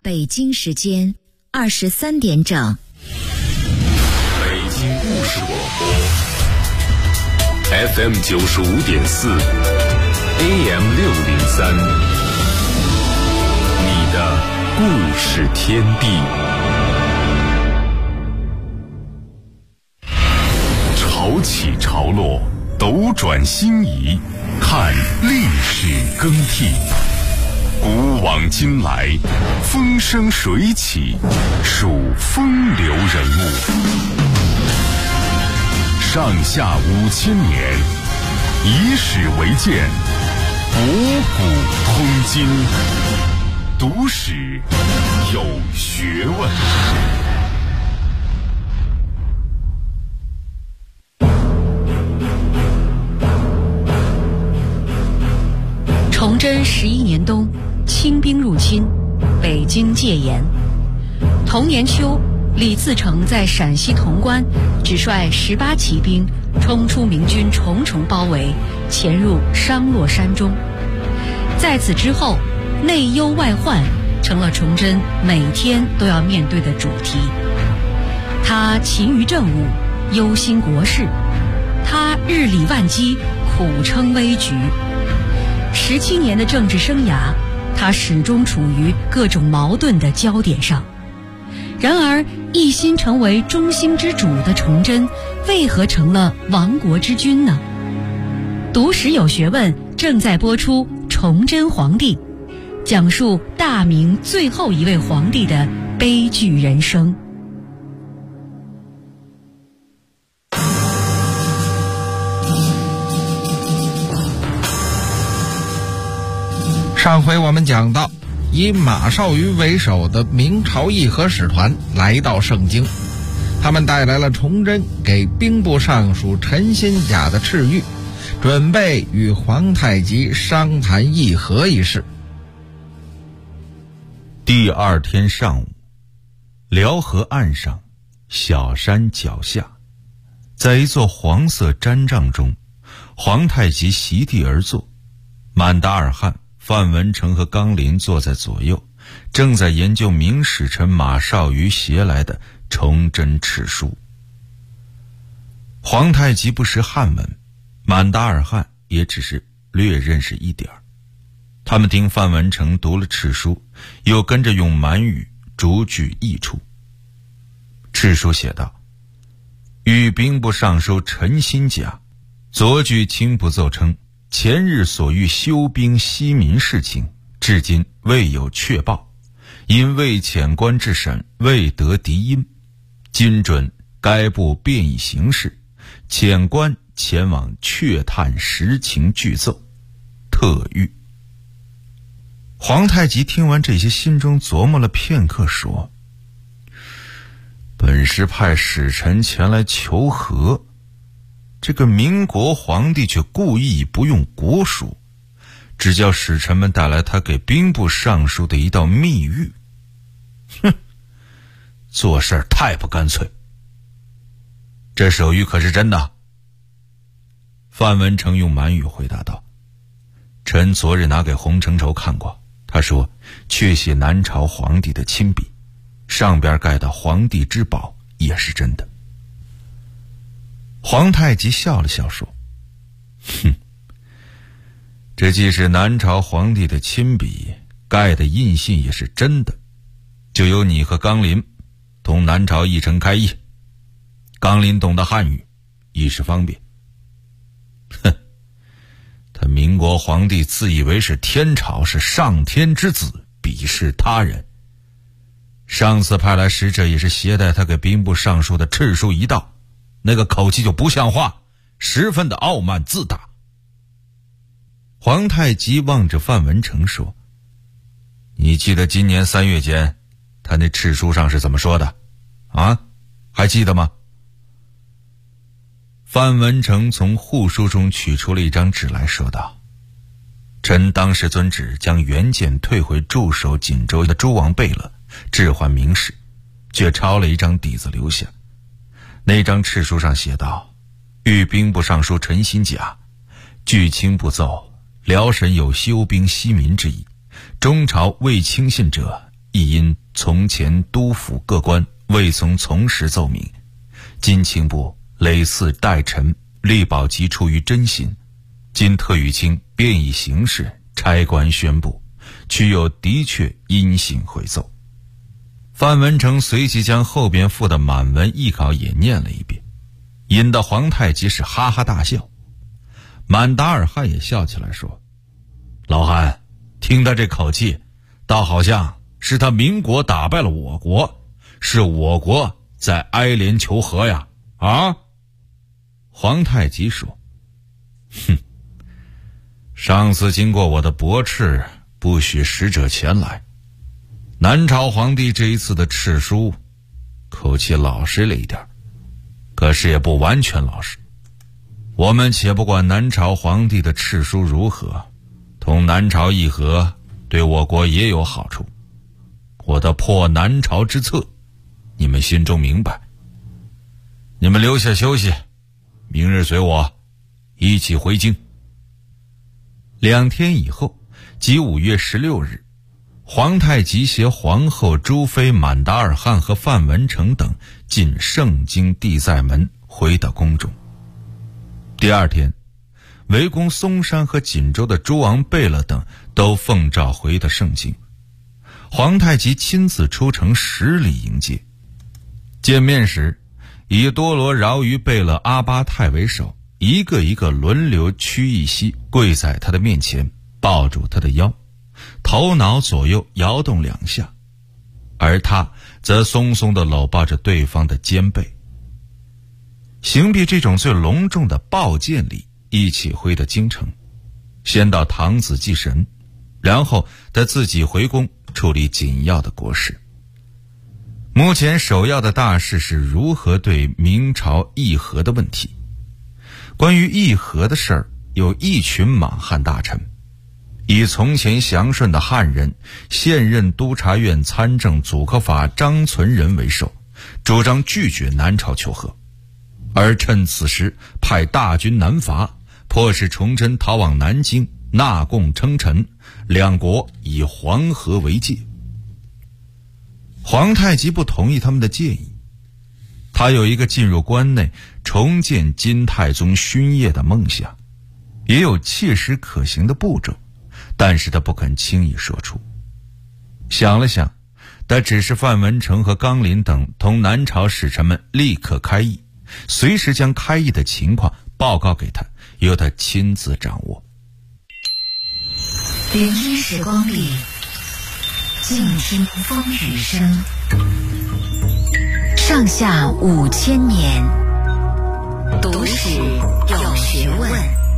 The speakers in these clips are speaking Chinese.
北京时间23点整。 北京故事广播 FM 95.4 AM 603，你的故事天地。潮起潮落，斗转星移，看历史更替。古往今来，风生水起，数风流人物。上下5000年，以史为鉴，博古通今，读史有学问。 崇祯11年冬，清兵入侵，北京戒严。同年秋，李自成在陕西潼关只率18骑兵冲出明军重重包围，潜入商洛山中。在此之后，内忧外患成了崇祯每天都要面对的主题。他勤于政务，忧心国事，他日理万机，苦撑危局。17年的政治生涯，他始终处于各种矛盾的焦点上。然而，一心成为中兴之主的崇祯，为何成了亡国之君呢？读史有学问正在播出《崇祯皇帝》，讲述大明最后一位皇帝的悲剧人生。 上回我们讲到，以马绍愉为首的明朝议和使团来到盛京，他们带来了崇祯给兵部尚书陈新甲的敕谕，准备与皇太极商谈议和一事。 第二天上午，辽河岸上，小山脚下，在一座黄色毡帐中，皇太极席地而坐，满达尔汗、范文成和纲林坐在左右，正在研究明使臣马绍愉携来的崇祯敕书。皇太极不识汉文，满达尔汗也只是略认识一点儿。他们听范文成读了敕书，又跟着用满语逐句译出。敕书写道：御兵部尚书陈新甲昨据青浦奏称，前日所欲休兵息民事情，至今未有确报，因未遣官至审，未得敌因，今准该部便以行事，遣官前往确探实情具奏，特谕。皇太极听完这些，心中琢磨了片刻，说：本是派使臣前来求和，这个民国皇帝却故意不用国书，只叫使臣们带来他给兵部尚书的一道密谕。哼，做事太不干脆。这手谕可是真的？范文成用满语回答道：臣昨日拿给洪承畴看过，他说确写南朝皇帝的亲笔，上边盖的皇帝之宝也是真的。皇太极笑了笑说：哼，这既是南朝皇帝的亲笔，盖的印信也是真的，就由你和纲林同南朝议臣开议。纲林懂得汉语，一时方便。哼，他民国皇帝自以为是天朝，是上天之子，鄙视他人。上次派来使者也是携带他给兵部尚书的敕书一道，那个口气就不像话，十分的傲慢自大。皇太极望着范文成说：你记得今年3月间他那敕书上是怎么说的啊？还记得吗？范文成从护书中取出了一张纸来说道：臣当时遵旨将原件退回驻守锦州的诸王贝勒，置换明使，却抄了一张底子留下。那张敕书上写道：御兵部尚书陈新甲据卿部奏，辽沈有休兵息民之意，中朝未轻信者， 亦因从前督府各官未曾从实奏明，今卿部累次代臣力保即出于真心，今特与卿便以形式差官宣布，取有的确因信回奏。范文成随即将后边附的满文译稿也念了一遍，引得皇太极是哈哈大笑。满达尔汗也笑起来说：老汉，听他这口气，倒好像是他民国打败了我国，是我国在哀怜求和呀！啊！皇太极说：哼，上次经过我的驳斥，不许使者前来。南朝皇帝这一次的敕书，口气老实了一点，可是也不完全老实。我们且不管南朝皇帝的敕书如何，同南朝议和对我国也有好处。我的破南朝之策，你们心中明白。你们留下休息，明日随我一起回京。2天以后，即5月16日，皇太极携皇后、朱妃、满达尔汗和范文成等进盛京地塞门，回到宫中。第2天，围攻松山和锦州的诸王贝勒等都奉诏回到盛京。皇太极亲自出城10里迎接。见面时，以多罗饶于贝勒阿巴泰为首，一个一个轮流屈一膝跪在他的面前，抱住他的腰，头脑左右摇动2下，而他则松松地搂抱着对方的肩背。行毕这种最隆重的抱见礼，一起回到京城，先到堂子祭神，然后他自己回宫处理紧要的国事。目前首要的大事是如何对明朝议和的问题。关于议和的事儿，有一群莽汉大臣，以从前祥顺的汉人、现任督察院参政祖克法张存仁为首，主张拒绝南朝求和，而趁此时派大军南伐，迫使崇祯逃往南京纳贡称臣，两国以黄河为界。皇太极不同意他们的建议，他有一个进入关内重建金太宗勋业的梦想，也有切实可行的步骤，但是他不肯轻易说出。想了想，他指示范文成和纲林等同南朝使臣们立刻开议，随时将开议的情况报告给他，由他亲自掌握。 聆听时光里，静听风雨声。上下5000年，读史有学问。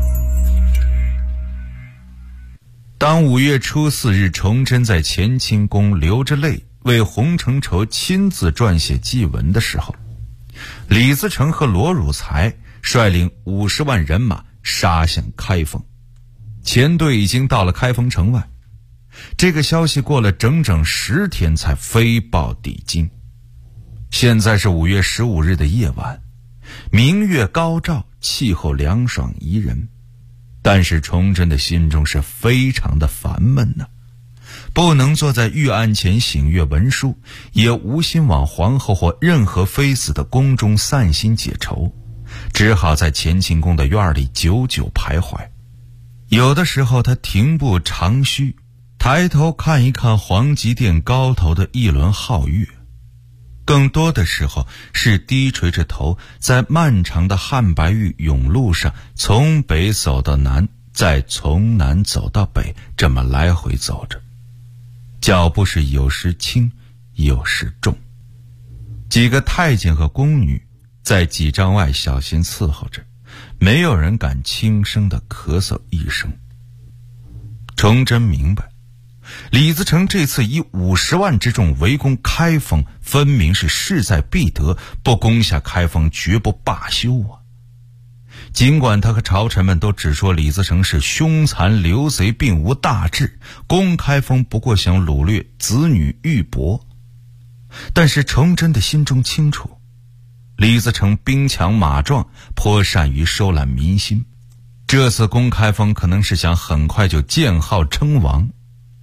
当5月初4日，崇祯在乾清宫流着泪为洪承畴亲自撰写祭文的时候，李自成和罗汝才率领50万人马杀向开封，前队已经到了开封城外。这个消息过了整整10天才飞报抵京。现在是5月15日的夜晚，明月高照，气候凉爽宜人，但是崇祯的心中是非常的烦闷呢，不能坐在御案前省阅文书，也无心往皇后或任何妃子的宫中散心解愁，只好在乾清宫的院里久久徘徊。有的时候他停步长吁，抬头看一看皇极殿高头的一轮皓月，更多的时候是低垂着头，在漫长的汉白玉甬路上从北走到南，再从南走到北，这么来回走着，脚步是有时轻有时重。几个太监和宫女在几丈外小心伺候着，没有人敢轻声地咳嗽一声。崇祯明白，李自成这次以50万之众围攻开封，分明是势在必得，不攻下开封绝不罢休啊！尽管他和朝臣们都只说李自成是凶残流贼，并无大志，攻开封不过想掳掠子女玉帛，但是崇祯的心中清楚，李自成兵强马壮，颇善于收揽民心，这次攻开封可能是想很快就建号称王。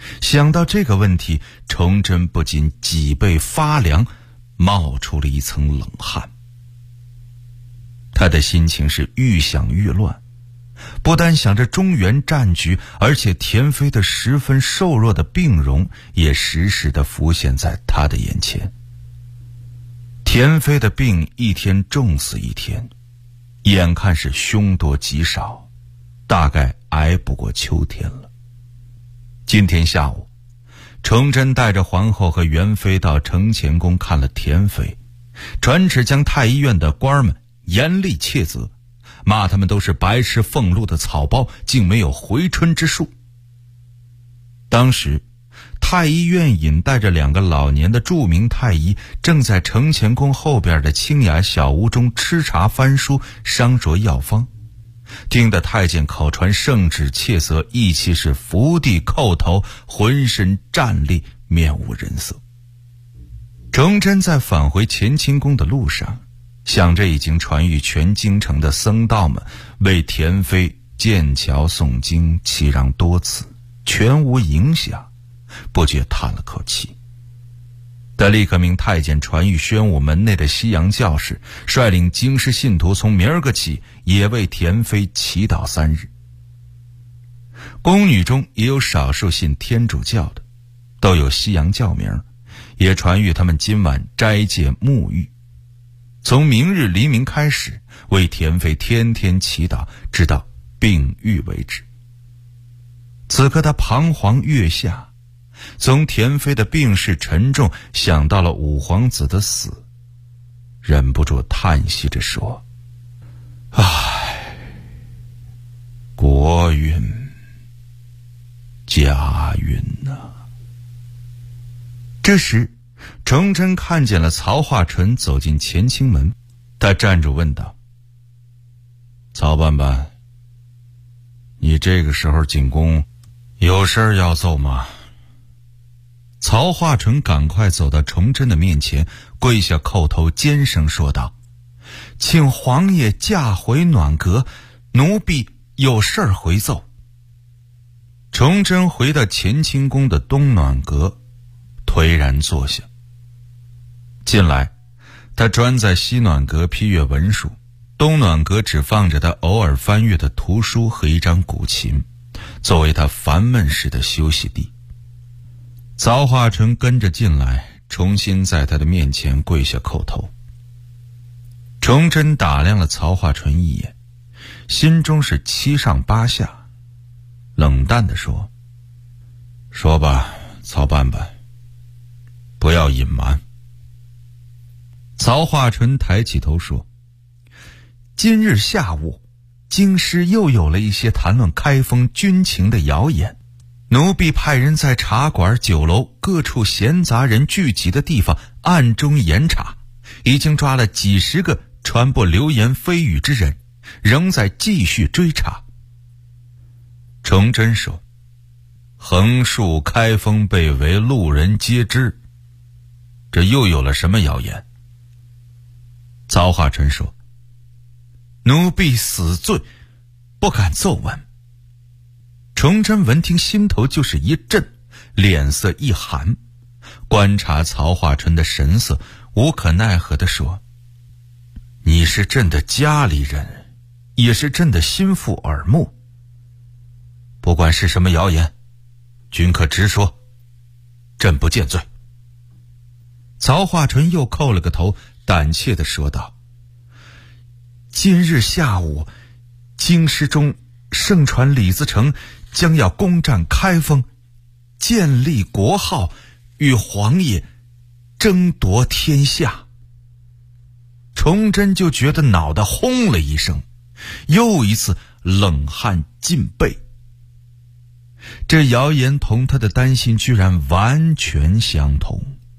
想到这个问题，崇祯不禁脊背发凉，冒出了一层冷汗。他的心情是愈想愈乱，不但想着中原战局，而且田飞的十分瘦弱的病容也时时地浮现在他的眼前。田飞的病一天重似一天，眼看是凶多吉少，大概挨不过秋天了。今天下午，崇祯带着皇后和元妃到承乾宫看了田妃，传旨将太医院的官们严厉切责，骂他们都是白吃俸禄的草包，竟没有回春之术。当时太医院引带着2个老年的著名太医，正在承乾宫后边的清雅小屋中吃茶翻书，商酌药方，听得太监口传圣旨切责，一起是伏地叩头，浑身战栗，面无人色。崇祯在返回乾清宫的路上，想着已经传谕全京城的僧道们为田妃建桥诵经祈让多次，全无影响，不觉叹了口气。他立刻命太监传谕宣武门内的西洋教士，率领京师信徒从明儿个起也为田妃祈祷3日。宫女中也有少数信天主教的，都有西洋教名，也传谕他们今晚斋戒沐浴，从明日黎明开始为田妃天天祈祷，直到病愈为止。此刻他彷徨月下，从田妃的病势沉重想到了五皇子的死，忍不住叹息着说：唉，国运家运啊。这时崇祯看见了曹化淳走进乾清门，他站住问道：曹办办，你这个时候进宫有事儿要奏吗？曹化淳赶快走到崇祯的面前，跪下叩头，尖声说道：请皇爷驾回暖阁，奴婢有事儿回奏。崇祯回到乾清宫的东暖阁，颓然坐下。近来他专在西暖阁批阅文书，东暖阁只放着他偶尔翻阅的图书和一张古琴，作为他烦闷时的休息地。曹化淳跟着进来，重新在他的面前跪下叩头。崇祯打量了曹化淳一眼，心中是七上八下，冷淡地说：说吧，曹办办，不要隐瞒。曹化淳抬起头说：今日下午，京师又有了一些谈论开封军情的谣言，奴婢派人在茶馆、酒楼各处闲杂人聚集的地方暗中严查，已经抓了几十个传播流言蜚语之人，仍在继续追查。崇祯说：横竖开封被围，路人皆知，这又有了什么谣言？曹化淳说：奴婢死罪，不敢奏闻。崇祯闻听，心头就是一震，脸色一寒，观察曹化淳的神色，无可奈何地说：你是朕的家里人，也是朕的心腹耳目，不管是什么谣言，均可直说，朕不见罪。曹化淳又叩了个头，胆怯地说道：今日下午，京师中盛传李自成将要攻占开封，建立国号，与皇爷争夺天下。崇祯就觉得脑袋轰了一声，又一次冷汗尽背。这谣言同他的担心居然完全相同。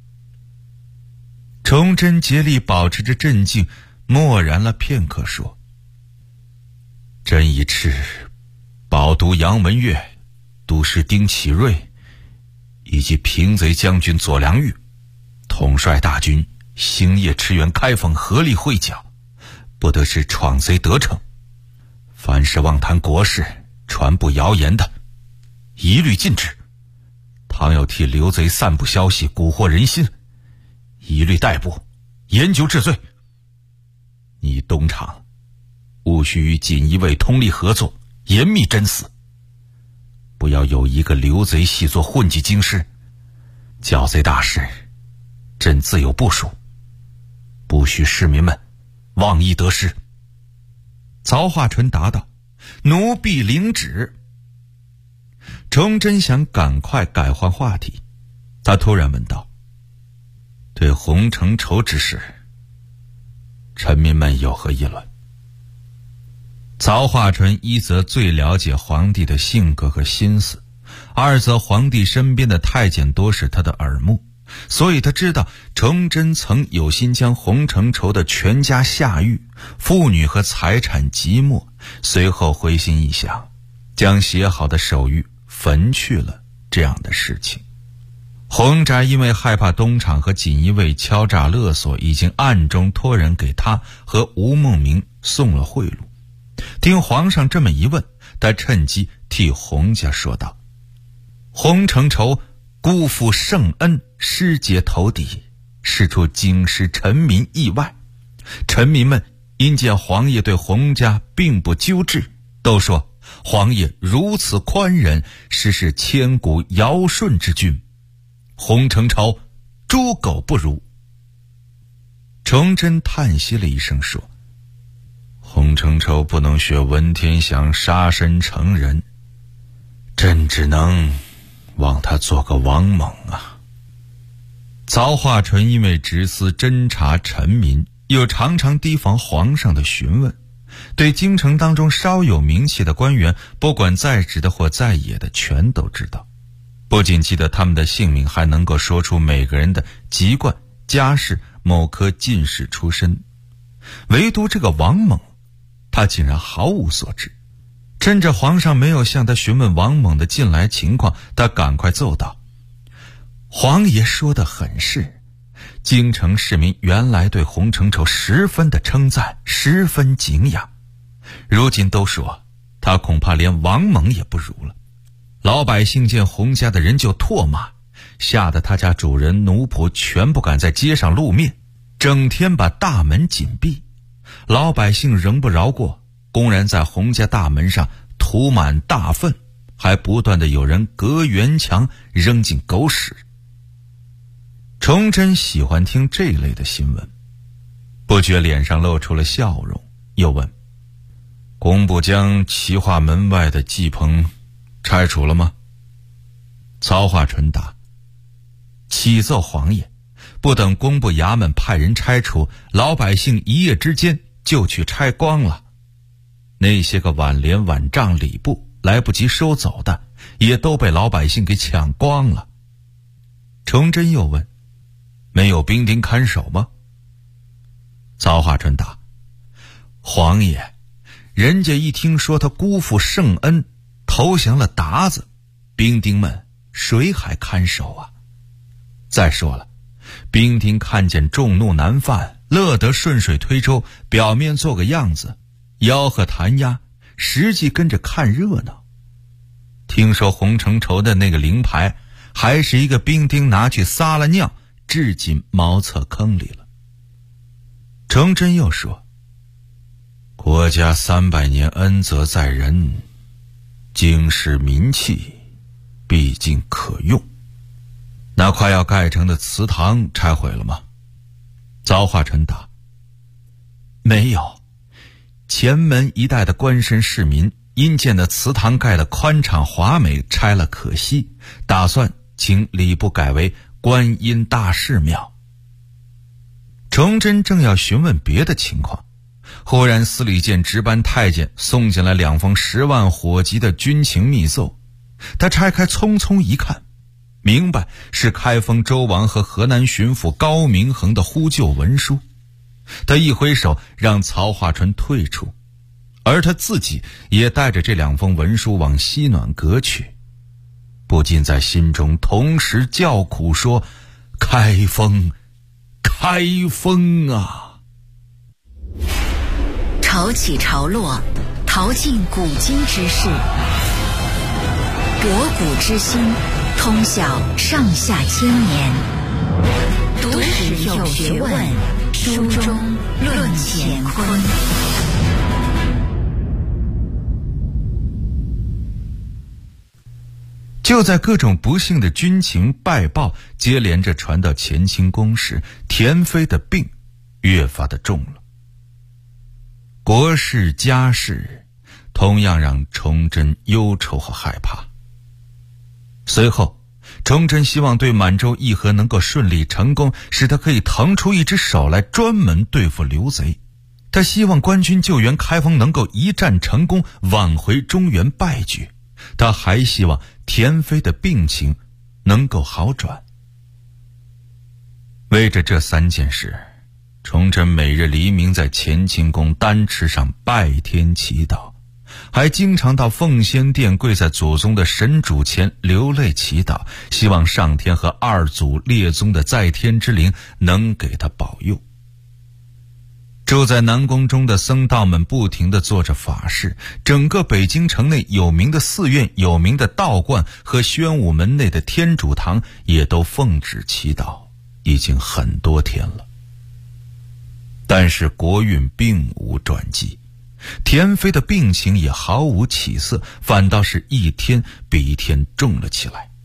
崇祯竭力保持着镇静，默然了片刻，说：朕已敕保都杨文岳、都师丁启瑞以及平贼将军左良玉统帅大军星夜驰援开封，合力会剿，不得使闯贼得逞。凡是妄谈国事、传播谣言的，一律禁止， 倘有替刘贼散布消息蛊惑人心，一律逮捕，严究治罪。你东厂务须与锦衣卫通力合作，严密侦死，不要有一个刘贼细作混迹京师。剿贼大事，朕自有部署，不许市民们妄议得失。曹化淳答道：奴婢领旨。崇祯想赶快改换话题，他突然问道：对洪承畴之事，臣民们有何议论？曹化淳一则最了解皇帝的性格和心思，二则皇帝身边的太监多是他的耳目，所以他知道崇祯曾有心将洪承畴的全家下狱，妇女和财产即没，随后回心一想，将写好的手谕焚去了这样的事情。洪宅因为害怕东厂和锦衣卫敲诈勒索，已经暗中托人给他和吴孟明送了贿赂。听皇上这么一问，他趁机替洪家说道：洪承畴辜负圣恩，失节头底，使出京师臣民意外。臣民们因见皇爷对洪家并不纠治，都说皇爷如此宽仁，实是千古尧舜之君。洪承畴猪狗不如。崇祯叹息了一声说：洪承畴不能学文天祥杀身成仁，朕只能望他做个王猛啊。曹化淳因为直司侦察臣民，又常常提防皇上的询问，对京城当中稍有名气的官员，不管在职的或在野的，全都知道。不仅记得他们的姓名，还能够说出每个人的籍贯、家世、某科进士出身。唯独这个王猛，他竟然毫无所知。趁着皇上没有向他询问王猛的近来情况，他赶快奏道：皇爷说得很是，京城市民原来对洪承畴十分的称赞，十分敬仰，如今都说他恐怕连王猛也不如了。老百姓见洪家的人就唾骂，吓得他家主人奴仆全不敢在街上露面，整天把大门紧闭。老百姓仍不饶过，公然在洪家大门上涂满大粪，还不断的有人隔垣墙扔进狗屎。崇祯喜欢听这类的新闻，不觉脸上露出了笑容，又问：工部将齐化门外的祭棚拆除了吗？曹化淳答：启奏皇爷，不等工部衙门派人拆除，老百姓一夜之间就去拆光了。那些个挽联挽帐礼布来不及收走的，也都被老百姓给抢光了。崇祯又问：没有兵丁看守吗？曹化淳答：皇爷，人家一听说他辜负圣恩，投降了鞑子，兵丁们谁还看守啊？再说了，兵丁看见众怒难犯，乐得顺水推舟，表面做个样子，吆喝弹压，实际跟着看热闹。听说洪承畴的那个灵牌，还是一个兵丁拿去撒了尿，掷进茅厕坑里了。崇祯又说：国家300年恩泽在人，京师民气毕竟可用。那快要盖成的祠堂拆毁了吗？曹化淳答：没有，前门一带的官绅市民因见那祠堂盖得宽敞华美，拆了可惜，打算请礼部改为观音大士庙。崇祯正要询问别的情况，忽然司礼监值班太监送进来2封10万火急的军情密奏，他拆开匆匆一看，明白是开封周王和河南巡抚高明衡的呼救文书。他一挥手让曹化淳退出，而他自己也带着这2封文书往西暖阁去，不禁在心中同时叫苦说：开封，开封啊！ 潮起潮落，淘尽古今之事，博古之心， 通晓上下千年，读史有学问，书中论乾坤。 就在各种不幸的军情败报接连着传到乾清宫时，田妃的病越发的重了。国事家事同样让崇祯忧愁和害怕。随后，崇祯希望对满洲议和能够顺利成功，使他可以腾出一只手来专门对付刘贼。他希望官军救援开封能够一战成功，挽回中原败局。他还希望田妃的病情能够好转。为着这3件事，崇祯每日黎明在乾清宫丹池上拜天祈祷，还经常到奉先殿跪在祖宗的神主前流泪祈祷，希望上天和二祖列宗的在天之灵能给他保佑。住在南宫中的僧道们不停地做着法事，整个北京城内有名的寺院、有名的道观和宣武门内的天主堂也都奉旨祈祷，已经很多天了。但是国运并无转机，田妃的病情也毫无起色，反倒是一天比一天重了起来。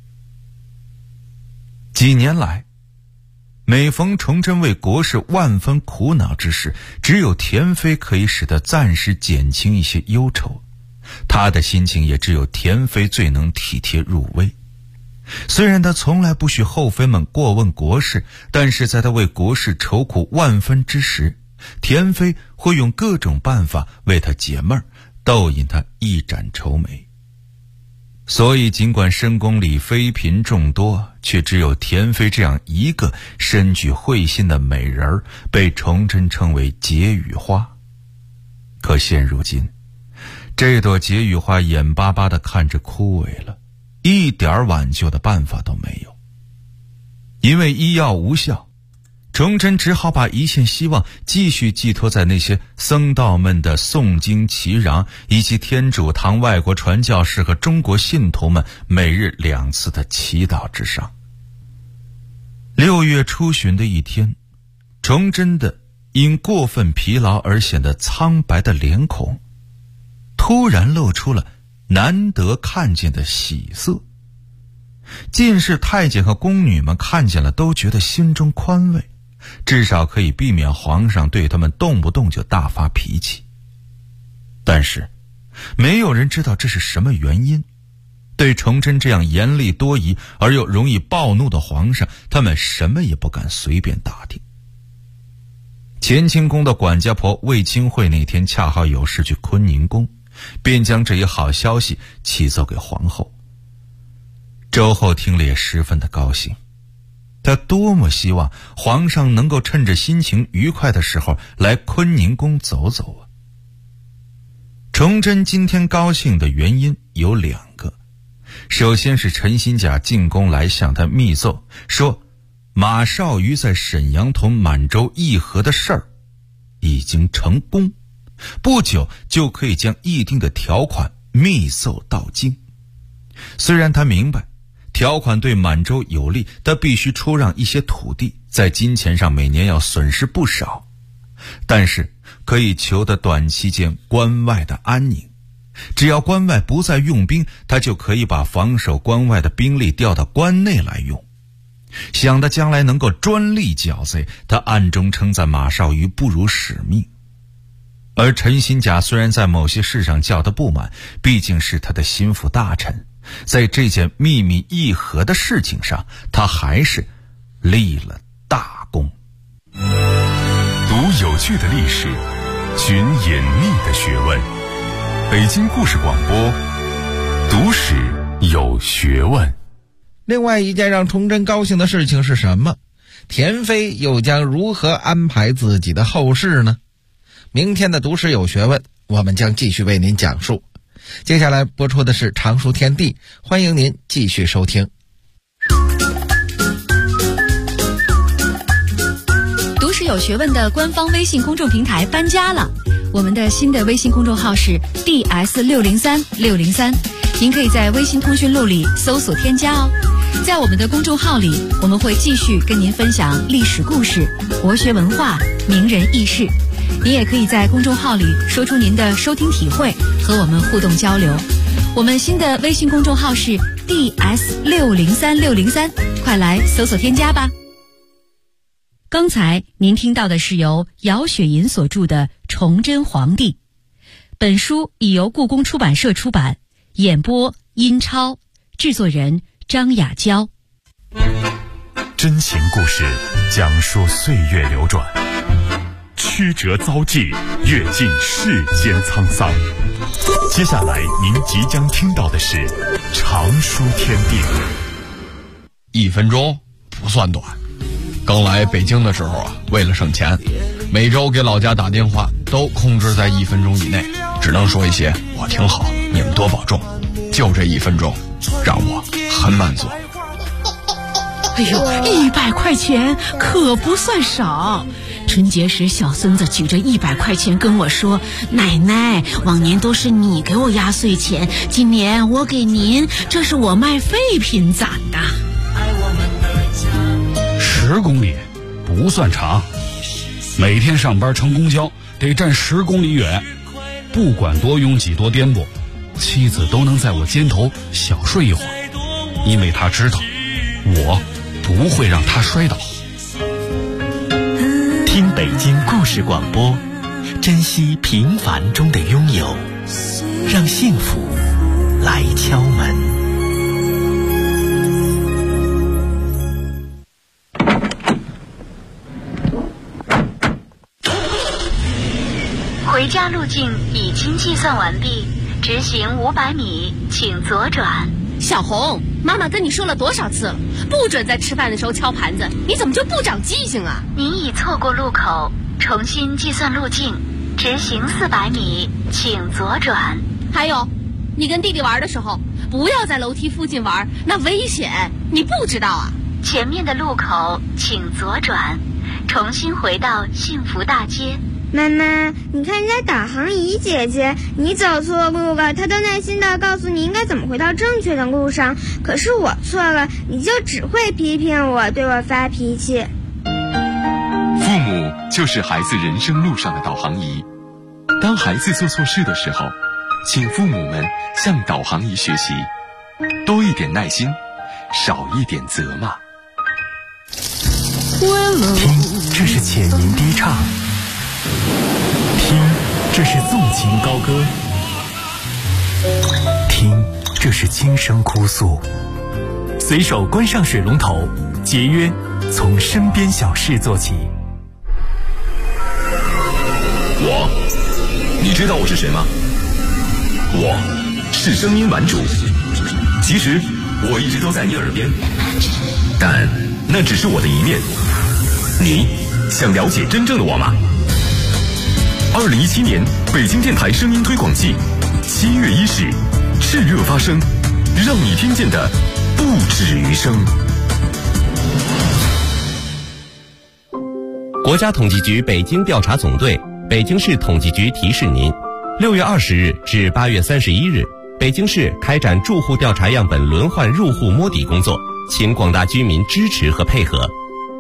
几年来，每逢崇祯为国事万分苦恼之时，只有田妃可以使他暂时减轻一些忧愁。他的心情也只有田妃最能体贴入微。虽然他从来不许后妃们过问国事，但是在他为国事愁苦万分之时，田妃会用各种办法为他解闷儿，逗引他一展愁眉。所以尽管深宫里妃嫔众多，却只有田妃这样一个深具慧心的美人儿被崇祯称为解语花。可现如今，这朵解语花眼巴巴地看着枯萎了，一点挽救的办法都没有。因为医药无效，崇祯只好把一线希望继续寄托在那些僧道们的诵经祈禳，以及天主堂外国传教士和中国信徒们每日2次的祈祷之上。6月初旬的一天，崇祯的因过分疲劳而显得苍白的脸孔突然露出了难得看见的喜色。进士太监和宫女们看见了都觉得心中宽慰，至少可以避免皇上对他们动不动就大发脾气。但是没有人知道这是什么原因。对崇祯这样严厉多疑而又容易暴怒的皇上，他们什么也不敢随便打听。乾清宫的管家婆魏清惠那天恰好有事去坤宁宫，便将这一好消息启奏给皇后。周后听了也十分的高兴，他多么希望皇上能够趁着心情愉快的时候来坤宁宫走走啊！崇祯今天高兴的原因有2个，首先是陈新甲进宫来向他密奏，说马绍瑜在沈阳同满洲议和的事儿已经成功，不久就可以将议定的条款密奏到京。虽然他明白条款对满洲有利，他必须出让一些土地，在金钱上每年要损失不少，但是可以求得短期间关外的安宁。只要关外不再用兵，他就可以把防守关外的兵力调到关内来用。想到将来能够专利剿贼，他暗中称赞马绍瑜不辱使命。而陈新甲虽然在某些事上叫他不满，毕竟是他的心腹大臣，在这件秘密议和的事情上，他还是立了大功。 读有趣的历史，寻隐秘的学问。北京故事广播，读史有学问。 另外一件让崇祯高兴的事情是什么？田妃又将如何安排自己的后事呢？明天的读史有学问，我们将继续为您讲述。接下来播出的是常书天地，欢迎您继续收听。 读史有学问的官方微信公众平台搬家了，我们的新的微信公众号是 DS603603，您可以在微信通讯录里搜索添加哦。 在我们的公众号里，我们会继续跟您分享历史故事、国学文化、名人轶事。您也可以在公众号里说出您的收听体会，和我们互动交流。我们新的微信公众号是 DS603603，快来搜索添加吧。刚才您听到的是由姚雪银所著的《崇祯皇帝》，本书已由故宫出版社出版，演播殷超，制作人张雅娇。 真情故事讲述岁月流转，曲折遭际，阅尽世间沧桑。接下来您即将听到的是常书天地。 1分钟不算短。刚来北京的时候啊，为了省钱，每周给老家打电话都控制在1分钟以内，只能说一些我挺好，你们多保重。就这1分钟，让我很满足。 哎呦，100块钱可不算少。春节时，小孙子举着100块钱跟我说：“奶奶，往年都是你给我压岁钱，今年我给您，这是我卖废品攒的。 ”10公里不算长，每天上班乘公交得站10公里远，不管多拥挤多颠簸，妻子都能在我肩头小睡一会儿，因为她知道我不会让她摔倒。 听北京故事广播，珍惜平凡中的拥有，让幸福来敲门。 回家路径已经计算完毕，直行500米，请左转。 小红，妈妈跟你说了多少次了，不准在吃饭的时候敲盘子，你怎么就不长记性啊？ 您已错过路口，重新计算路径，直行400米，请左转。 还有，你跟弟弟玩的时候，不要在楼梯附近玩，那危险，你不知道啊？ 前面的路口请左转，重新回到幸福大街。 妈妈，你看人家导航仪姐姐，你走错路了，她都耐心地告诉你应该怎么回到正确的路上，可是我错了，你就只会批评我，对我发脾气。 父母就是孩子人生路上的导航仪，当孩子做错事的时候，请父母们向导航仪学习，多一点耐心，少一点责骂。 听，这是浅吟低唱。听，这是纵情高歌。听，这是轻声哭诉。随手关上水龙头，节约从身边小事做起。 你知道我是谁吗？我是声音玩主。其实我一直都在你耳边，但那只是我的一面。你想了解真正的我吗？2017年北京电台声音推广季7月1日炽热发声，让你听见的不止于声。 国家统计局北京调查总队、北京市统计局提示您：6月20日至8月31日，北京市开展住户调查样本轮换入户摸底工作，请广大居民支持和配合。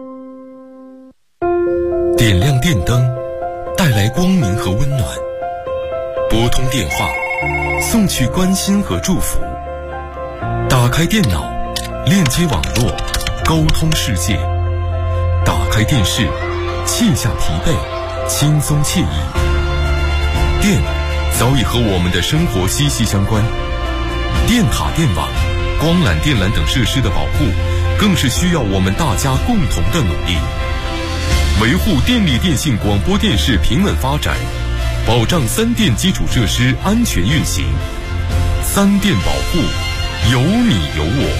点亮电灯，带来光明和温暖；拨通电话，送去关心和祝福；打开电脑，链接网络，沟通世界；打开电视，卸下疲惫，轻松惬意。电早已和我们的生活息息相关，电塔、电网、光缆、电缆等设施的保护，更是需要我们大家共同的努力。维护电力电信广播电视平稳发展，保障3电基础设施安全运行。3电保护，有你有我。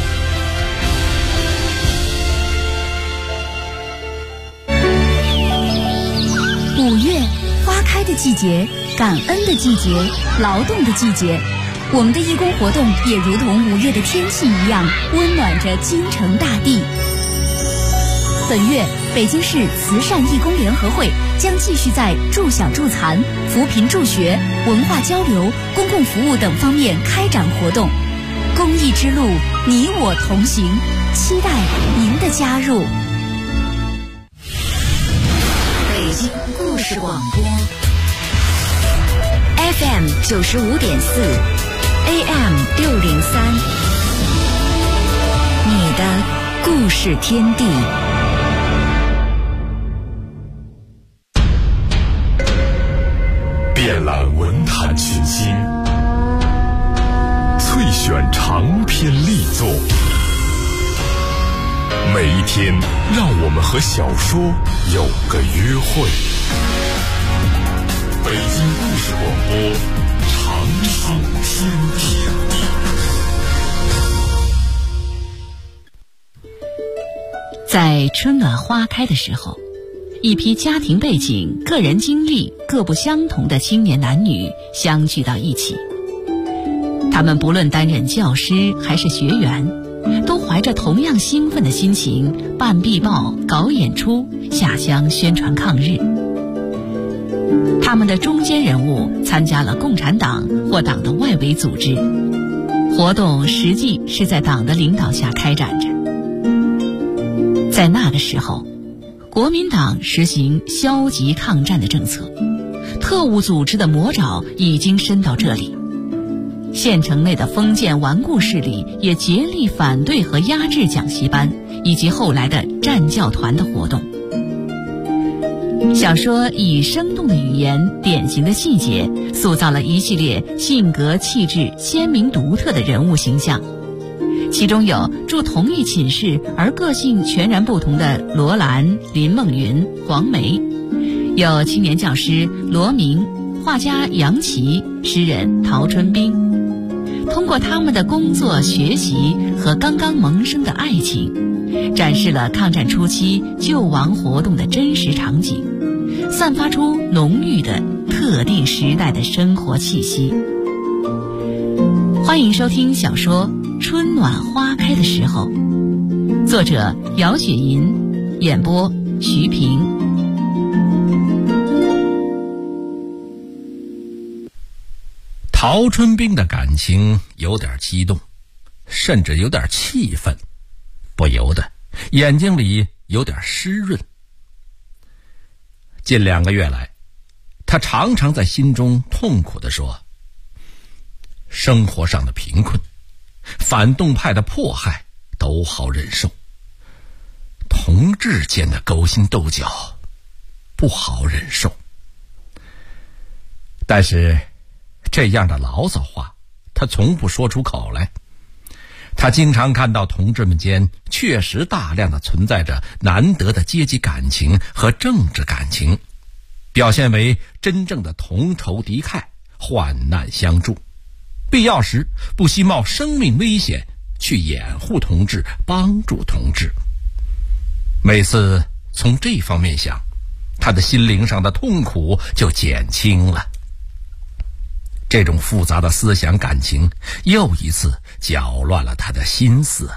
5月，花开的季节，感恩的季节，劳动的季节。我们的义工活动也如同5月的天气一样，温暖着京城大地。本月，北京市慈善义工联合会将继续在助小助残、扶贫助学、文化交流、公共服务等方面开展活动。公益之路， 你我同行，期待您的加入。 北京故事广播 FM 95.4 AM 603，你的故事天地。 遍览文坛群星，萃选长篇力作，每一天让我们和小说有个约会。北京故事广播，长寿天地。 在春暖花开的时候，一批家庭背景、个人经历各不相同的青年男女相聚到一起。他们不论担任教师还是学员，都怀着同样兴奋的心情办壁报、搞演出、下乡宣传抗日。他们的中坚人物参加了共产党或党的外围组织，活动实际是在党的领导下开展着。在那个时候，国民党实行消极抗战的政策，特务组织的魔爪已经伸到这里。县城内的封建顽固势力也竭力反对和压制讲习班以及后来的战教团的活动。小说以生动的语言、典型的细节，塑造了一系列性格气质鲜明独特的人物形象。其中有住同一寝室而个性全然不同的罗兰、林梦云、黄梅，有青年教师罗明、画家杨琦、诗人陶春冰。通过他们的工作、学习和刚刚萌生的爱情，展示了抗战初期救亡活动的真实场景，散发出浓郁的特定时代的生活气息。欢迎收听小说《春暖花开的时候》，作者姚雪银，演播徐平。 陶春冰的感情有点激动，甚至有点气愤，不由得眼睛里有点湿润。近2个月来，他常常在心中痛苦地说，生活上的贫困，反动派的迫害都好忍受，同志间的勾心斗角不好忍受。但是这样的牢骚话他从不说出口来。他经常看到同志们间确实大量的存在着难得的阶级感情和政治感情，表现为真正的同仇敌忾，患难相助，必要时不惜冒生命危险去掩护同志，帮助同志。每次从这方面想，他的心灵上的痛苦就减轻了。这种复杂的思想感情又一次搅乱了他的心思。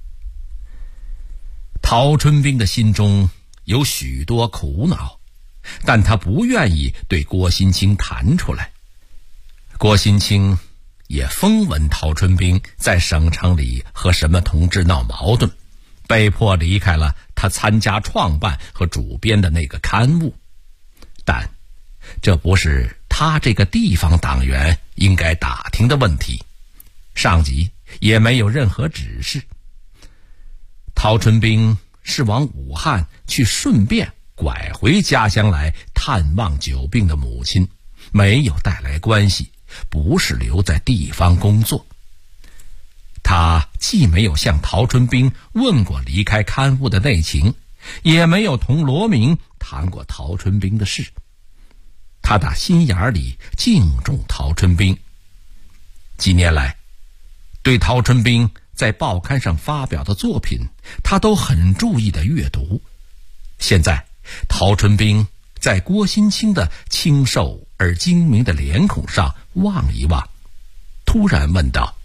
陶春冰的心中有许多苦恼，但他不愿意对郭心清谈出来。郭心清也风闻陶春冰在省城里和什么同志闹矛盾，被迫离开了他参加创办和主编的那个刊物，但这不是他这个地方党员应该打听的问题，上级也没有任何指示。陶春冰是往武汉去顺便拐回家乡来探望久病的母亲，没有带来关系，不是留在地方工作。他既没有向陶春冰问过离开刊物的内情，也没有同罗明谈过陶春冰的事。他打心眼里敬重陶春冰，几年来对陶春冰在报刊上发表的作品他都很注意的阅读。现在陶春冰在郭心清的清瘦而精明的脸孔上望一望，突然问道，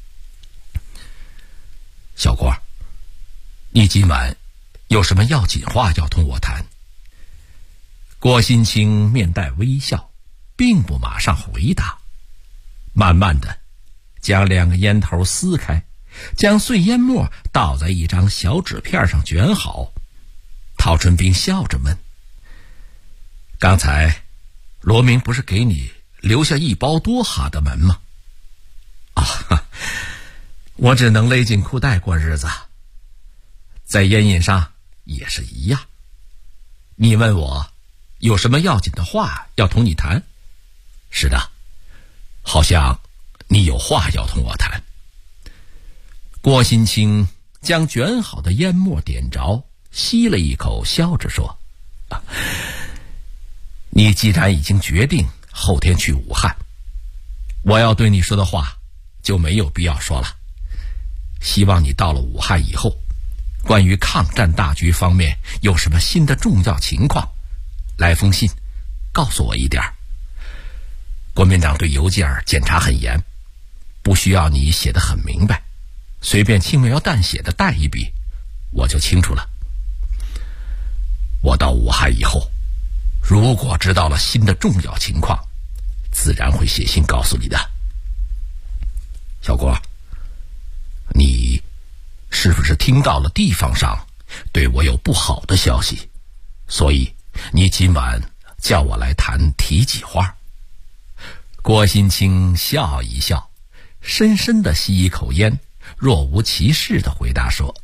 小郭，你今晚有什么要紧话要同我谈？郭心清面带微笑，并不马上回答，慢慢的将2个烟头撕开， 将碎烟末倒在一张小纸片上卷好。陶春兵笑着问：刚才罗明不是给你留下一包多哈的门吗？我只能勒紧裤带过日子，在烟瘾上也是一样。你问我有什么要紧的话要同你谈？是的，好像你有话要同我谈。郭新清将卷好的烟末点着，吸了一口，笑着说：你既然已经决定后天去武汉，我要对你说的话就没有必要说了。希望你到了武汉以后，关于抗战大局方面有什么新的重要情况，来封信告诉我一点。国民党对邮件检查很严，不需要你写得很明白，随便轻描淡写的带一笔，我就清楚了。我到武汉以后，如果知道了新的重要情况，自然会写信告诉你的。小郭，你是不是听到了地方上对我有不好的消息，所以你今晚叫我来谈提几话？郭新清笑一笑，深深地吸一口烟，若无其事地回答说：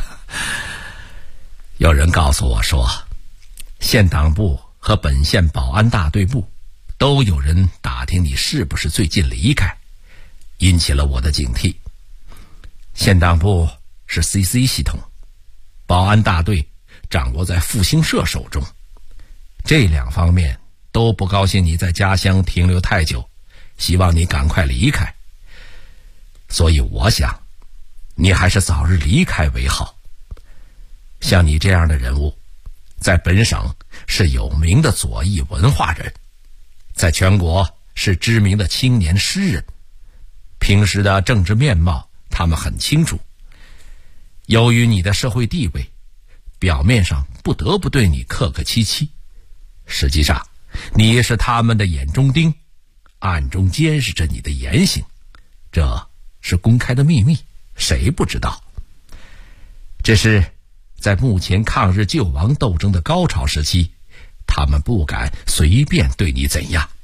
有人告诉我说，县党部和本县保安大队部都有人打听你是不是最近离开，引起了我的警惕。县党部是 CC 系统，保安大队掌握在复兴社手中，这两方面都不高兴你在家乡停留太久，希望你赶快离开。所以我想你还是早日离开为好。像你这样的人物，在本省是有名的左翼文化人，在全国是知名的青年诗人，平时的政治面貌他们很清楚。由于你的社会地位，表面上不得不对你客客气气，实际上你是他们的眼中钉，暗中监视着你的言行，这是公开的秘密，谁不知道？只是在目前抗日救亡斗争的高潮时期，他们不敢随便对你怎样。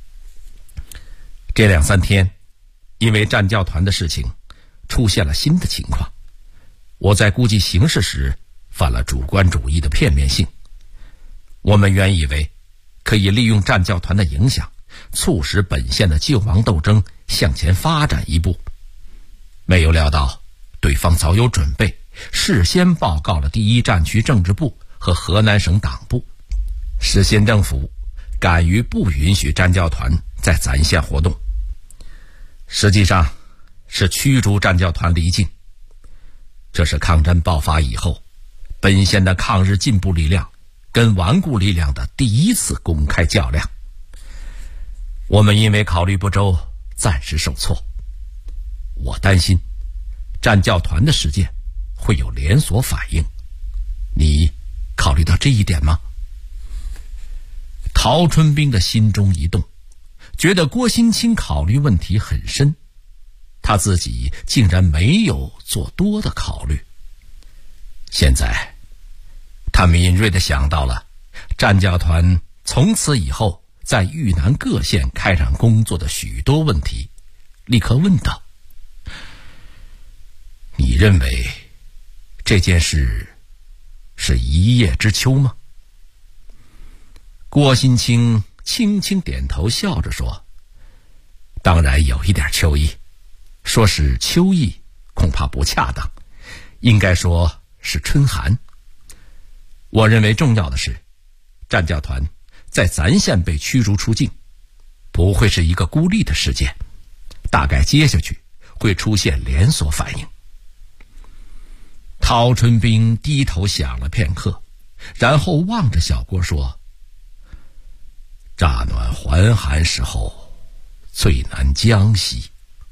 这两三天，因为战教团的事情出现了新的情况，我在估计形势时犯了主观主义的片面性。我们原以为可以利用战教团的影响，促使本县的救亡斗争向前发展一步，没有料到对方早有准备，事先报告了第一战区政治部和河南省党部，使县政府敢于不允许战教团在咱县活动，实际上是驱逐战教团离境。这是抗战爆发以后，本县的抗日进步力量跟顽固力量的第一次公开较量。我们因为考虑不周，暂时受挫。我担心战教团的事件会有连锁反应，你考虑到这一点吗？陶春兵的心中一动，觉得郭新清考虑问题很深，他自己竟然没有做多的考虑。现在他敏锐地想到了战教团从此以后在豫南各县开展工作的许多问题，立刻问道：你认为这件事是一叶知秋吗？郭新清轻轻点头，笑着说：当然有一点秋意，说是秋意恐怕不恰当，应该说是春寒。我认为重要的是，战教团在咱县被驱逐出境，不会是一个孤立的事件，大概接下去会出现连锁反应。陶春兵低头想了片刻，然后望着小郭说：乍暖还寒时候，最难将息。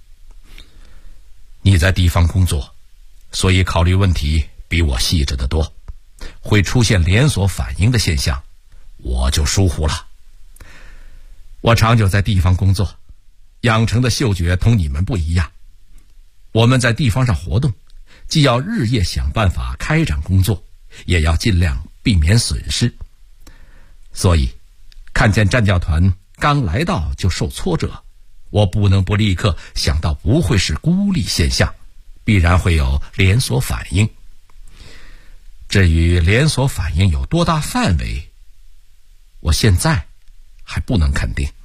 你在地方工作，所以考虑问题比我细致得多，会出现连锁反应的现象，我就疏忽了。我长久在地方工作，养成的嗅觉同你们不一样。 我们在地方上活动，既要日夜想办法开展工作，也要尽量避免损失。所以看见战教团刚来到就受挫折，我不能不立刻想到不会是孤立现象，必然会有连锁反应。至于连锁反应有多大范围，我现在还不能肯定。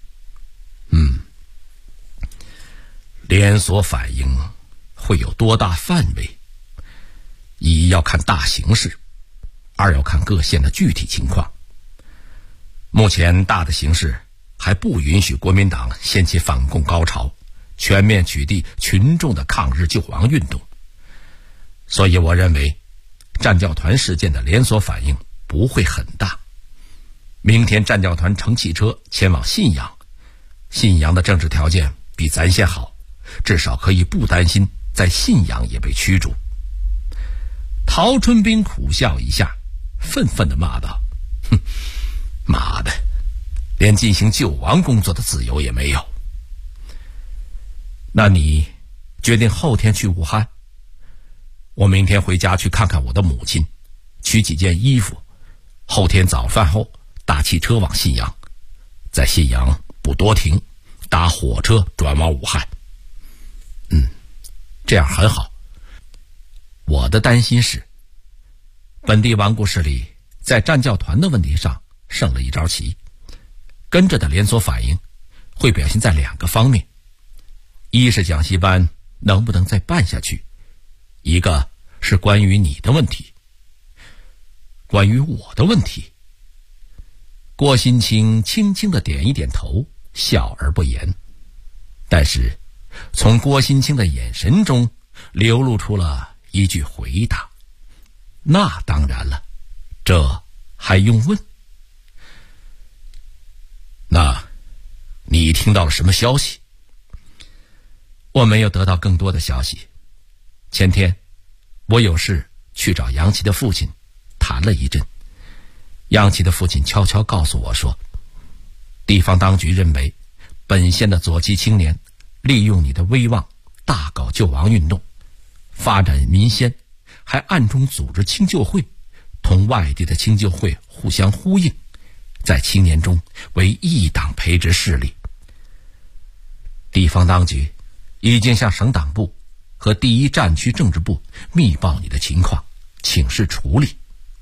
连锁反应会有多大范围？一要看大形势，二要看各县的具体情况。目前大的形势还不允许国民党掀起反共高潮，全面取缔群众的抗日救亡运动，所以我认为战教团事件的连锁反应不会很大。明天战教团乘汽车前往信阳，信阳的政治条件比咱县好，至少可以不担心在信阳也被驱逐。陶春兵苦笑一下，愤愤地骂道：妈的，连进行救亡工作的自由也没有。那你决定后天去武汉？我明天回家去看看我的母亲，取几件衣服，后天早饭后搭汽车往信阳，在信阳不多停，搭火车转往武汉。这样很好。我的担心是，本地顽固势力在战教团的问题上胜了一招棋，跟着的连锁反应会表现在2个方面：一是讲习班能不能再办下去，一个是关于你的问题。关于我的问题，郭新清轻轻地点一点头，笑而不言。但是从郭新清的眼神中流露出了一句回答：那当然了，这还用问？那你听到了什么消息？我没有得到更多的消息。前天我有事去找杨琦的父亲谈了一阵，杨琦的父亲悄悄告诉我说，地方当局认为本县的左旗青年利用你的威望大搞救亡运动，发展民先，还暗中组织清救会，同外地的清救会互相呼应，在青年中为一党培植势力。地方当局已经向省党部和第一战区政治部密报你的情况，请示处理。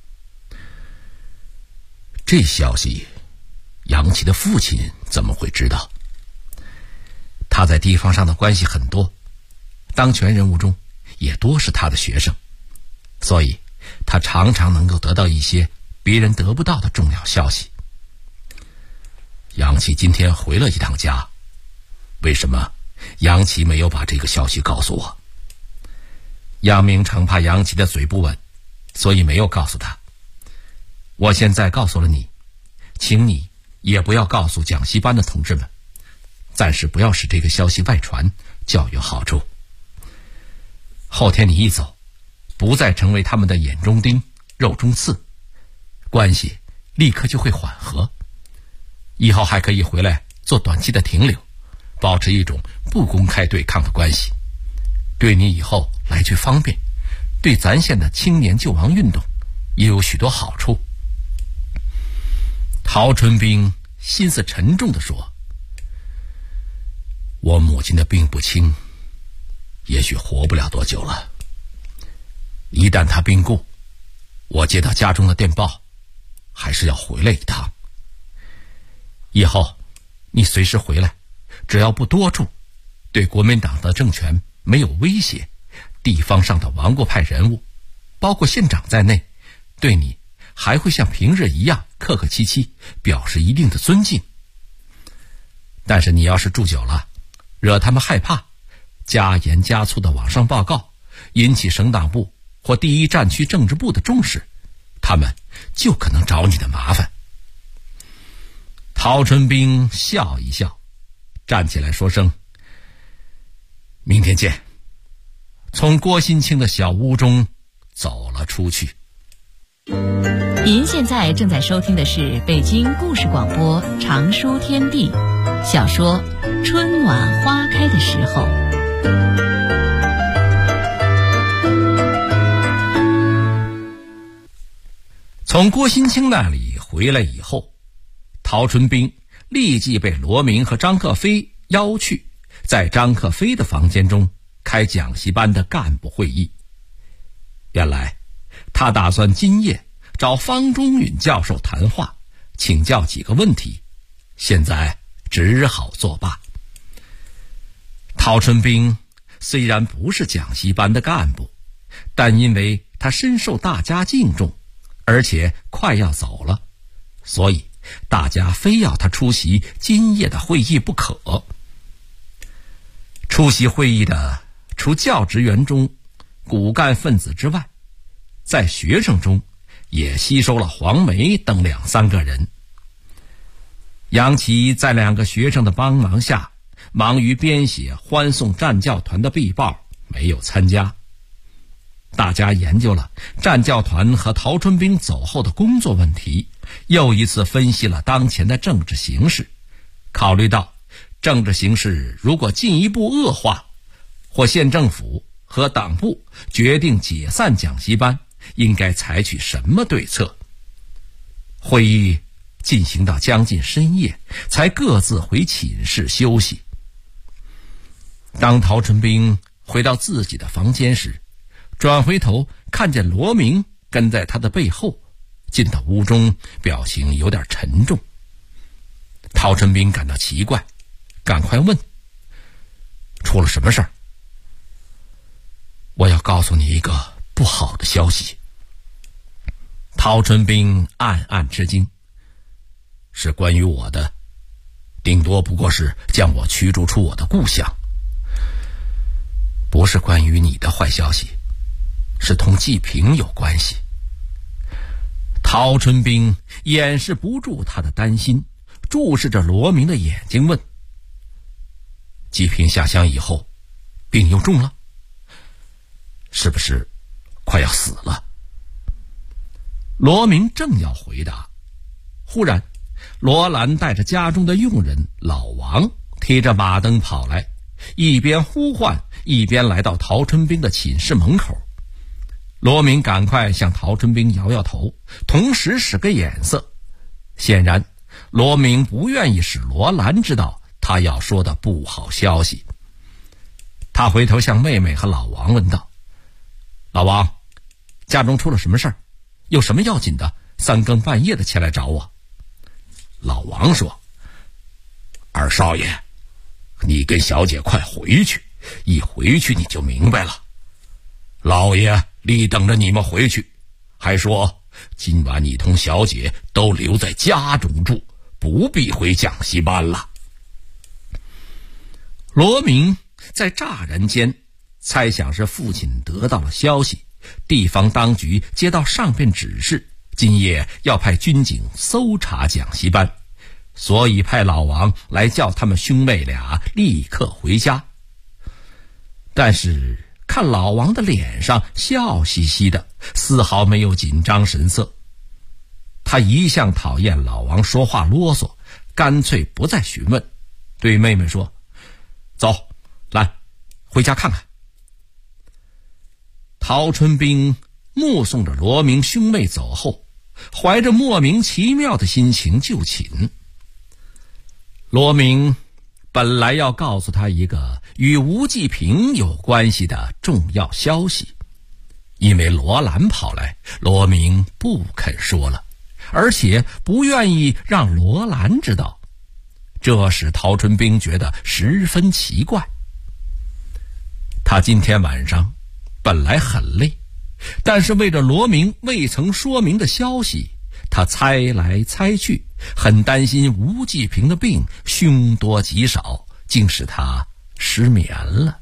这消息杨琦的父亲怎么会知道？他在地方上的关系很多，当权人物中也多是他的学生，所以他常常能够得到一些别人得不到的重要消息。杨琦今天回了一趟家，为什么杨琦没有把这个消息告诉我？杨明成怕杨琦的嘴不稳，所以没有告诉他。我现在告诉了你，请你也不要告诉讲习班的同志们，暂时不要使这个消息外传，较有好处。后天你一走，不再成为他们的眼中钉、肉中刺，关系立刻就会缓和。以后还可以回来做短期的停留，保持一种不公开对抗的关系，对你以后来去方便，对咱县的青年救亡运动也有许多好处。陶春兵心思沉重地说，我母亲的病不轻，也许活不了多久了。一旦她病故，我接到家中的电报，还是要回来一趟。以后你随时回来，只要不多住，对国民党的政权没有威胁，地方上的顽固派人物，包括县长在内，对你还会像平日一样客客气气，表示一定的尊敬。但是你要是住久了，惹他们害怕，加盐加醋的往上报告，引起省党部或第一战区政治部的重视，他们就可能找你的麻烦。陶春兵笑一笑，站起来说声明天见，从郭新清的小屋中走了出去。 您现在正在收听的是北京故事广播长书天地小说《春晚花开的时候》。 从郭新清那里回来以后，陶春兵立即被罗明和张克飞邀去，在张克飞的房间中开讲习班的干部会议。原来他打算今夜找方中允教授谈话，请教几个问题，现在只好作罢。陶春兵虽然不是讲习班的干部，但因为他深受大家敬重，而且快要走了，所以大家非要他出席今夜的会议不可。出席会议的除教职员中骨干分子之外，在学生中也吸收了黄梅等2、3个人。杨琦在2个学生的帮忙下，忙于编写欢送战教团的壁报，没有参加。大家研究了战教团和陶春兵走后的工作问题，又一次分析了当前的政治形势，考虑到政治形势如果进一步恶化，或县政府和党部决定解散讲习班，应该采取什么对策。会议进行到将近深夜，才各自回寝室休息。当陶春兵回到自己的房间时，转回头看见罗明跟在他的背后，进到屋中，表情有点沉重。陶春兵感到奇怪，赶快问：出了什么事儿？我要告诉你一个不好的消息。陶春兵暗暗吃惊，是关于我的，顶多不过是将我驱逐出我的故乡，不是关于你的坏消息，是同季平有关系。陶春兵掩饰不住他的担心，注视着罗明的眼睛问：季平下乡以后病又重了，是不是快要死了？罗明正要回答，忽然罗兰带着家中的佣人老王提着马灯跑来，一边呼唤一边来到陶春兵的寝室门口。罗明赶快向陶春兵摇摇头，同时使个眼色。显然罗明不愿意使罗兰知道他要说的不好消息。他回头向妹妹和老王问道：老王，家中出了什么事儿？有什么要紧的3更半夜的前来找我？老王说：二少爷，你跟小姐快回去，一回去你就明白了。老爷立等着你们回去，还说今晚你同小姐都留在家中住，不必回讲习班了。罗明在乍然间猜想是父亲得到了消息，地方当局接到上边指示，今夜要派军警搜查讲习班，所以派老王来叫他们兄妹俩立刻回家。但是看老王的脸上笑嘻嘻的，丝毫没有紧张神色。他一向讨厌老王说话啰嗦，干脆不再询问，对妹妹说：走，来，回家看看。陶春兵目送着罗明兄妹走后，怀着莫名其妙的心情就寝。罗明本来要告诉他一个与吴季平有关系的重要消息，因为罗兰跑来，罗明不肯说了，而且不愿意让罗兰知道，这使陶春兵觉得十分奇怪。他今天晚上本来很累，但是为了罗明未曾说明的消息，他猜来猜去，很担心吴季平的病凶多吉少，竟使他失眠了。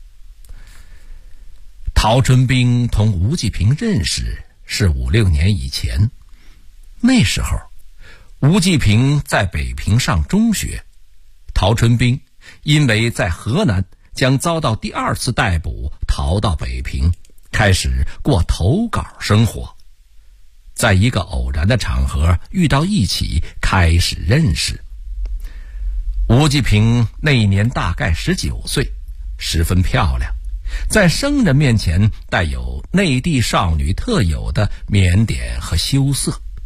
陶春兵同吴季平认识是5、6年以前，那时候吴季平在北平上中学，陶春兵因为在河南将遭到第2次逮捕，逃到北平，开始过投稿生活。在一个偶然的场合遇到一起，开始认识。吴季平那一年大概19岁，十分漂亮，在生人面前带有内地少女特有的腼腆和羞涩。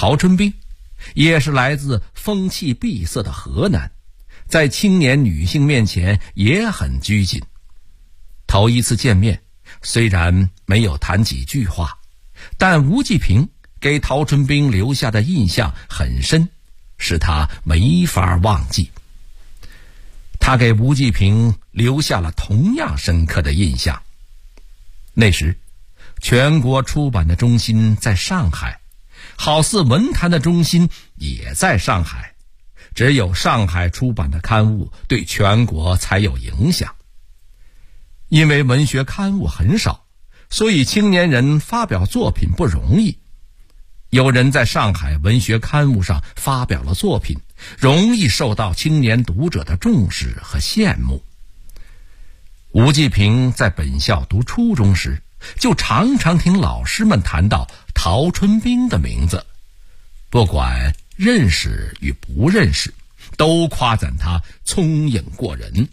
陶春冰也是来自风气闭塞的河南，在青年女性面前也很拘谨。头一次见面，虽然没有谈几句话，但吴季平给陶春冰留下的印象很深，使他没法忘记。他给吴季平留下了同样深刻的印象。那时全国出版的中心在上海，好似文坛的中心也在上海，只有上海出版的刊物对全国才有影响。因为文学刊物很少，所以青年人发表作品不容易。有人在上海文学刊物上发表了作品，容易受到青年读者的重视和羡慕。吴季平在本校读初中时，就常常听老师们谈到陶春冰的名字，不管认识与不认识，都夸赞他聪颖过人。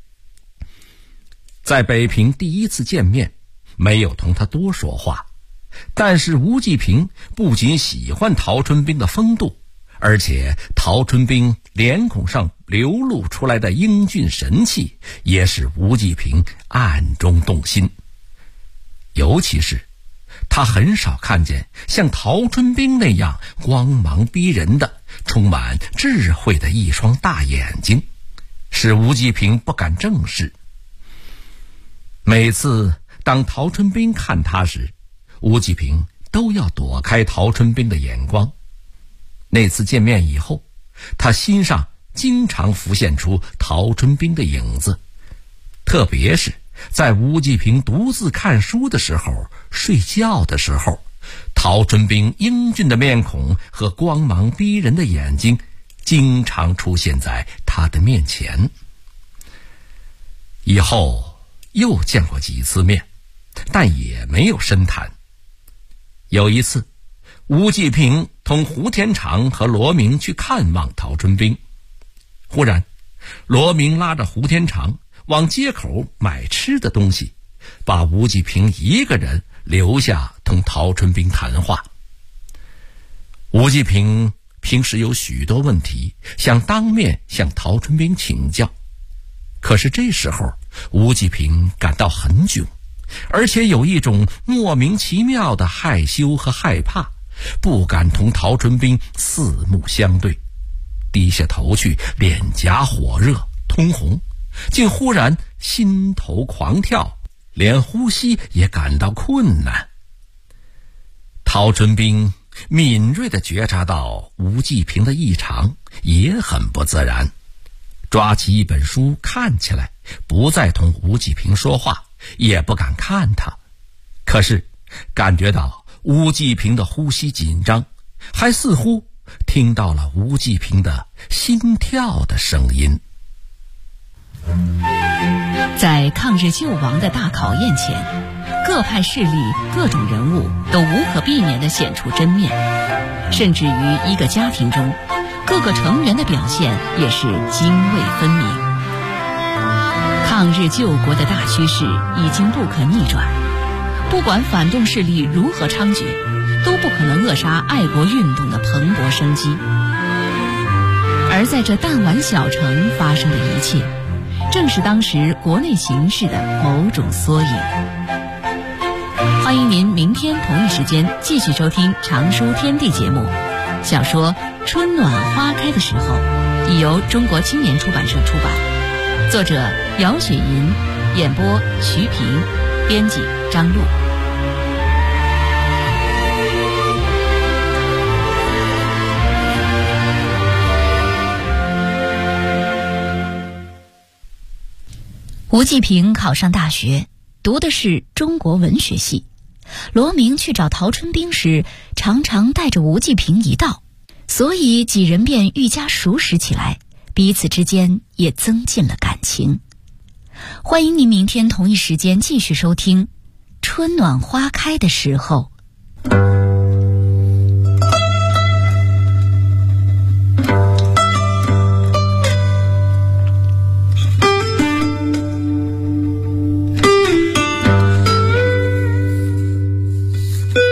在北平第一次见面，没有同他多说话，但是吴季平不仅喜欢陶春冰的风度，而且陶春冰脸孔上流露出来的英俊神气，也使吴季平暗中动心。尤其是他很少看见像陶春冰那样光芒逼人的、充满智慧的一双大眼睛，使吴季平不敢正视。每次当陶春冰看他时，吴季平都要躲开陶春冰的眼光。那次见面以后，他心上经常浮现出陶春冰的影子，特别是在吴季平独自看书的时候、睡觉的时候，陶春冰英俊的面孔和光芒逼人的眼睛经常出现在他的面前。以后又见过几次面，但也没有深谈。有一次，吴季平同胡天长和罗明去看望陶春冰，忽然罗明拉着胡天长往街口买吃的东西，把吴季平一个人留下同陶春冰谈话。吴季平平时有许多问题想当面向陶春冰请教，可是这时候吴季平感到很窘，而且有一种莫名其妙的害羞和害怕，不敢同陶春冰四目相对，低下头去，脸颊火热通红，竟忽然心头狂跳，连呼吸也感到困难。陶春冰敏锐地觉察到吴季平的异常，也很不自然，抓起一本书看起来，不再同吴季平说话，也不敢看他。可是感觉到吴季平的呼吸紧张，还似乎听到了吴季平的心跳的声音。 在抗日救亡的大考验前，各派势力、各种人物都无可避免地显出真面，甚至于一个家庭中，各个成员的表现也是泾渭分明。抗日救国的大趋势已经不可逆转，不管反动势力如何猖獗，都不可能扼杀爱国运动的蓬勃生机。而在这弹丸小城发生的一切，正是当时国内形势的某种缩影。欢迎您明天同一时间继续收听常书天地节目。小说《春暖花开的时候》已由中国青年出版社出版，作者姚雪银，演播徐平，编辑张璐。吴季平考上大学，读的是中国文学系。罗明去找陶春冰时，常常带着吴季平一道，所以几人便愈加熟识起来，彼此之间也增进了感情。欢迎您明天同一时间继续收听《春暖花开的时候》。这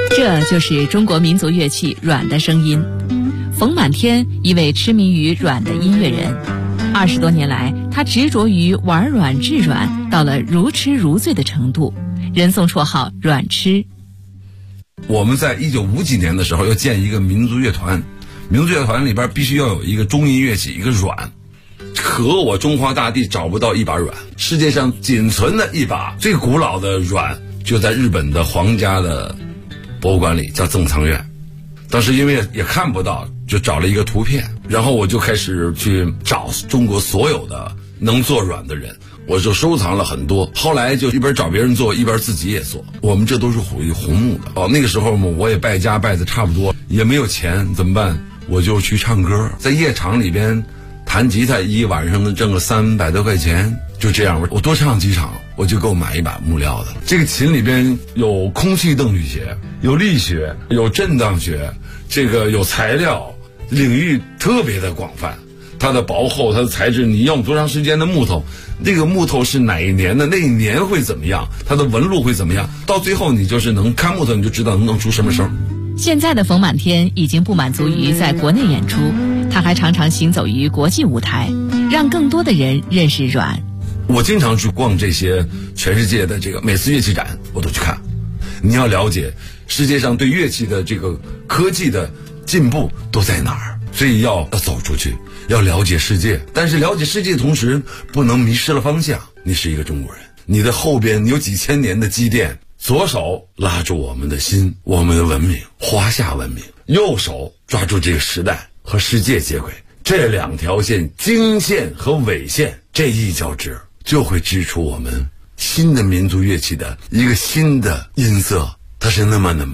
就是中国民族乐器阮的声音。冯满天，一位痴迷于阮的音乐人，20多年来，他执着于玩阮制阮，到了如痴如醉的程度，人送绰号阮痴。 我们在1950几年的时候要建一个民族乐团，民族乐团里边必须要有一个中音乐器，一个阮。可我中华大地找不到一把阮，世界上仅存的一把最古老的阮就在日本的皇家的博物馆里，叫赠藏院。当时因为也看不到，就找了一个图片，然后我就开始去找中国所有的能做阮的人，我就收藏了很多。后来就一边找别人做，一边自己也做。我们这都是属于红木的。那个时候我也败家败的差不多，也没有钱，怎么办？我就去唱歌，在夜场里边弹吉他，一晚上能挣个300多块钱。就这样，我多唱几场，我就够买一把木料的。这个琴里边有空气动力学，有力学，有震荡学，这个有材料，领域特别的广泛。它的薄厚，它的材质，你用多长时间的木头，这个木头是哪一年的，那一年会怎么样，它的纹路会怎么样，到最后你就是能看木头，你就知道能弄出什么声。 现在的冯满天已经不满足于在国内演出，他还常常行走于国际舞台，让更多的人认识阮。 我经常去逛这些全世界的这个每次乐器展，我都去看。你要了解世界上对乐器的这个科技的进步都在哪儿，所以要走出去，要了解世界。但是了解世界的同时，不能迷失了方向。你是一个中国人，你的后边有几千年的积淀，左手拉住我们的心，我们的文明，华夏文明；右手抓住这个时代和世界接轨。这两条线，经线和纬线，这一交织，就会织出我们新的民族乐器的一个新的音色，它是那么的美。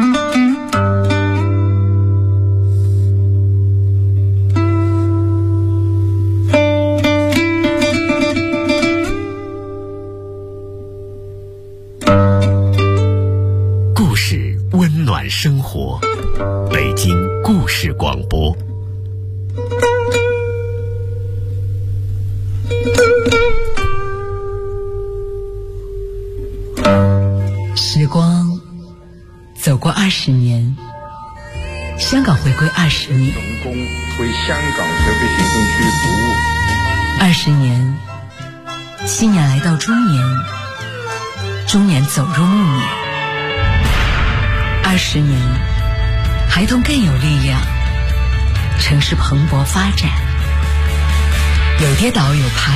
故事温暖生活，北京故事广播。 时光走过20年，香港回归20年， 成功为香港特别行政区服务 20年，青年来到中年，中年走入暮年，20年，孩童更有力量，城市蓬勃发展，有跌倒有爬